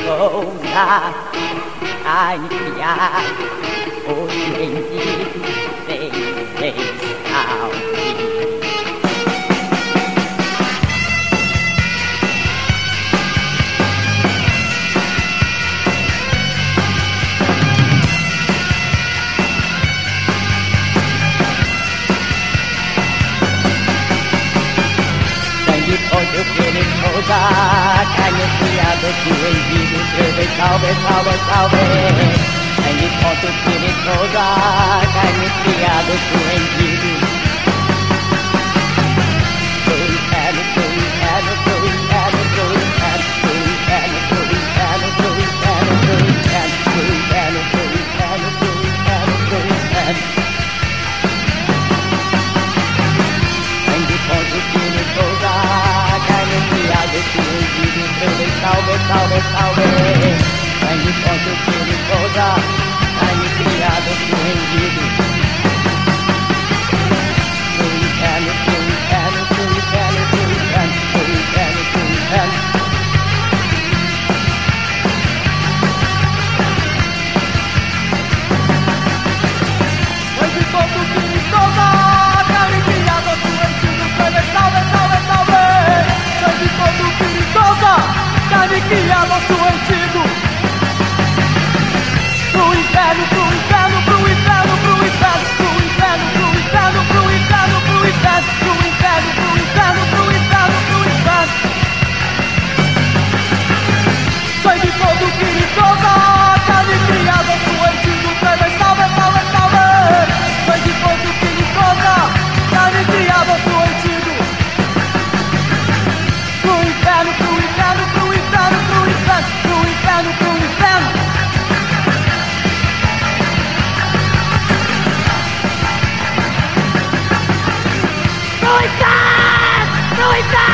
pousa, carne criada, hoje vendido, sem salve. Olho que ele toda, carne criada, vendido, salve, salve, salve. Aí conto que ele toda, carne criada, vendido. Pro inferno, pro inferno, pro inferno, pro inferno, pro inferno, pro inferno, pro inferno, pro inferno, pro inferno, pro inferno, pro inferno, pro inferno. Aí conto que ele toda, carne criada, vendido, salve, salve, salve. Sangue contra o filho toda, carne criada, vendido. Pro inferno, pro inferno, pro inferno, pro inferno, pro inferno, pro inferno. Sangue contra o filho toda, carne criada, vendido, salve, salve, salve. Sangue contra o filho toda, carne criada, antigo. Pro inferno, pro inferno, pro inferno, pro inferno, pro inferno, pro inferno, pro inferno, pro inferno, pro inferno, pro inferno, pro inferno, pro inferno. Sangue todo perigoso, carne criada, antigo. Salve, salve, salve, salve. Sangue todo perigoso, carne criada, antigo. Pro inferno, pro inferno, pro inferno, pro inferno, pro inferno, pro inferno. Pro inferno, pro inferno.